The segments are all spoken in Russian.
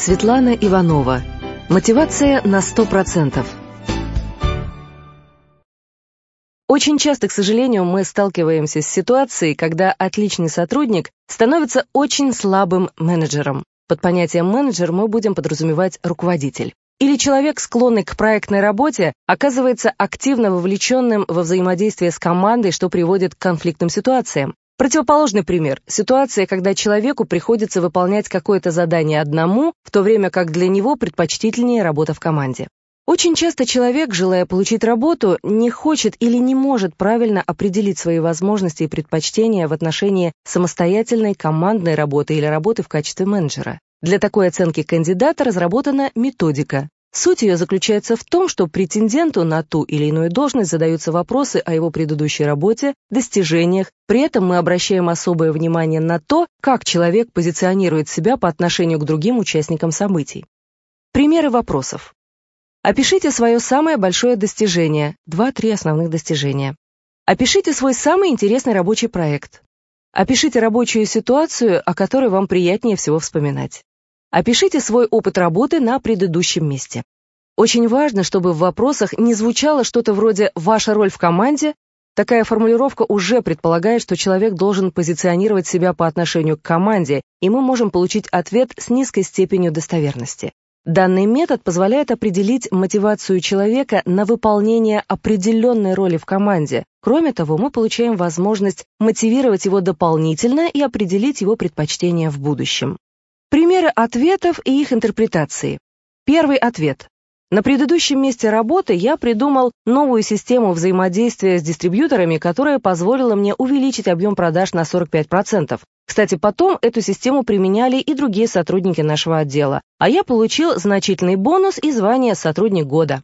Светлана Иванова. Мотивация на 100%. Очень часто, к сожалению, мы сталкиваемся с ситуацией, когда отличный сотрудник становится очень слабым менеджером. Под понятием менеджер мы будем подразумевать руководитель. Или человек, склонный к проектной работе, оказывается активно вовлеченным во взаимодействие с командой, что приводит к конфликтным ситуациям. Противоположный пример – ситуация, когда человеку приходится выполнять какое-то задание одному, в то время как для него предпочтительнее работа в команде. Очень часто человек, желая получить работу, не хочет или не может правильно определить свои возможности и предпочтения в отношении самостоятельной командной работы или работы в качестве менеджера. Для такой оценки кандидата разработана методика. Суть ее заключается в том, что претенденту на ту или иную должность задаются вопросы о его предыдущей работе, достижениях, при этом мы обращаем особое внимание на то, как человек позиционирует себя по отношению к другим участникам событий. Примеры вопросов. Опишите свое самое большое достижение, 2-3 основных достижения. Опишите свой самый интересный рабочий проект. Опишите рабочую ситуацию, о которой вам приятнее всего вспоминать. Опишите свой опыт работы на предыдущем месте. Очень важно, чтобы в вопросах не звучало что-то вроде «ваша роль в команде». Такая формулировка уже предполагает, что человек должен позиционировать себя по отношению к команде, и мы можем получить ответ с низкой степенью достоверности. Данный метод позволяет определить мотивацию человека на выполнение определенной роли в команде. Кроме того, мы получаем возможность мотивировать его дополнительно и определить его предпочтения в будущем. Примеры ответов и их интерпретации. Первый ответ. На предыдущем месте работы я придумал новую систему взаимодействия с дистрибьюторами, которая позволила мне увеличить объем продаж на 45%. Кстати, потом эту систему применяли и другие сотрудники нашего отдела, а я получил значительный бонус и звание «Сотрудник года».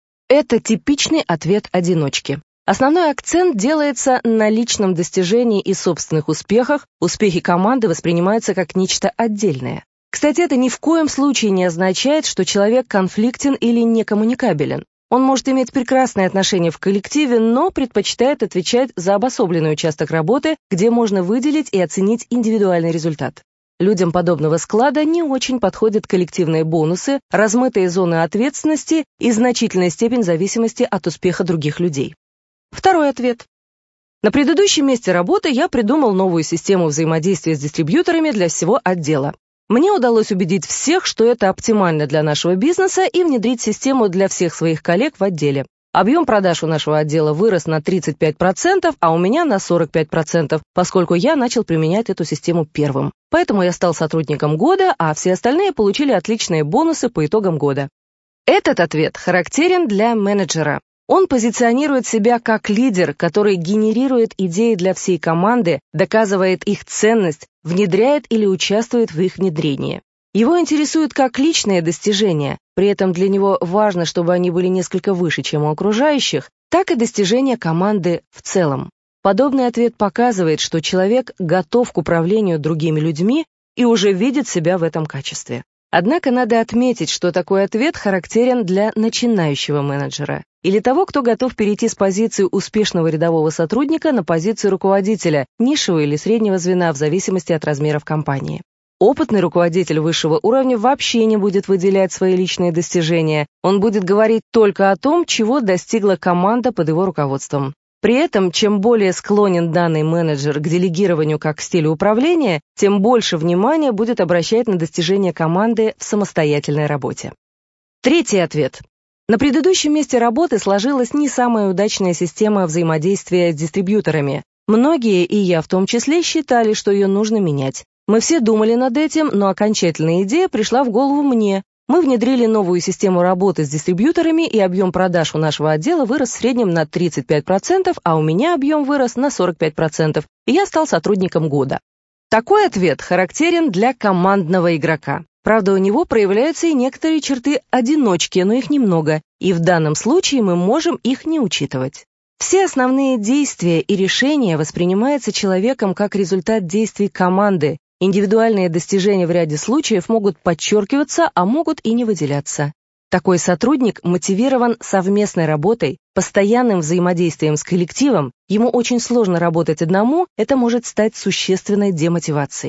Это типичный ответ одиночки. Основной акцент делается на личном достижении и собственных успехах, успехи команды воспринимаются как нечто отдельное. Кстати, это ни в коем случае не означает, что человек конфликтен или некоммуникабелен. Он может иметь прекрасные отношения в коллективе, но предпочитает отвечать за обособленный участок работы, где можно выделить и оценить индивидуальный результат. Людям подобного склада не очень подходят коллективные бонусы, размытые зоны ответственности и значительная степень зависимости от успеха других людей. Второй ответ. На предыдущем месте работы я придумал новую систему взаимодействия с дистрибьюторами для всего отдела. Мне удалось убедить всех, что это оптимально для нашего бизнеса, и внедрить систему для всех своих коллег в отделе. Объем продаж у нашего отдела вырос на 35%, а у меня на 45%, поскольку я начал применять эту систему первым. Поэтому я стал сотрудником года, а все остальные получили отличные бонусы по итогам года. Этот ответ характерен для менеджера. Он позиционирует себя как лидер, который генерирует идеи для всей команды, доказывает их ценность, внедряет или участвует в их внедрении. Его интересуют как личные достижения, при этом для него важно, чтобы они были несколько выше, чем у окружающих, так и достижения команды в целом. Подобный ответ показывает, что человек готов к управлению другими людьми и уже видит себя в этом качестве. Однако надо отметить, что такой ответ характерен для начинающего менеджера или того, кто готов перейти с позиции успешного рядового сотрудника на позицию руководителя, низшего или среднего звена в зависимости от размеров компании. Опытный руководитель высшего уровня вообще не будет выделять свои личные достижения, он будет говорить только о том, чего достигла команда под его руководством. При этом, чем более склонен данный менеджер к делегированию как к стилю управления, тем больше внимания будет обращать на достижения команды в самостоятельной работе. Третий ответ. На предыдущем месте работы сложилась не самая удачная система взаимодействия с дистрибьюторами. Многие, и я в том числе, считали, что ее нужно менять. Мы все думали над этим, но окончательная идея пришла в голову мне. Мы внедрили новую систему работы с дистрибьюторами, и объем продаж у нашего отдела вырос в среднем на 35%, а у меня объем вырос на 45%, и я стал сотрудником года. Такой ответ характерен для командного игрока. Правда, у него проявляются и некоторые черты одиночки, но их немного, и в данном случае мы можем их не учитывать. Все основные действия и решения воспринимаются человеком как результат действий команды. Индивидуальные достижения в ряде случаев могут подчеркиваться, а могут и не выделяться. Такой сотрудник мотивирован совместной работой, постоянным взаимодействием с коллективом, ему очень сложно работать одному, это может стать существенной демотивацией.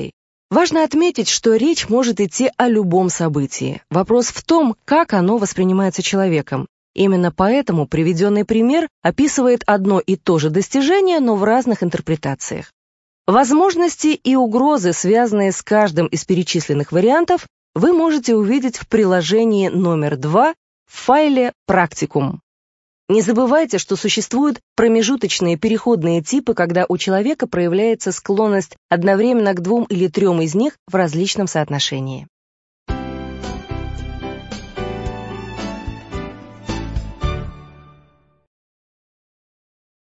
Важно отметить, что речь может идти о любом событии. Вопрос в том, как оно воспринимается человеком. Именно поэтому приведенный пример описывает одно и то же достижение, но в разных интерпретациях. Возможности и угрозы, связанные с каждым из перечисленных вариантов, вы можете увидеть в приложении номер 2 в файле «Практикум». Не забывайте, что существуют промежуточные переходные типы, когда у человека проявляется склонность одновременно к 2 или 3 из них в различном соотношении.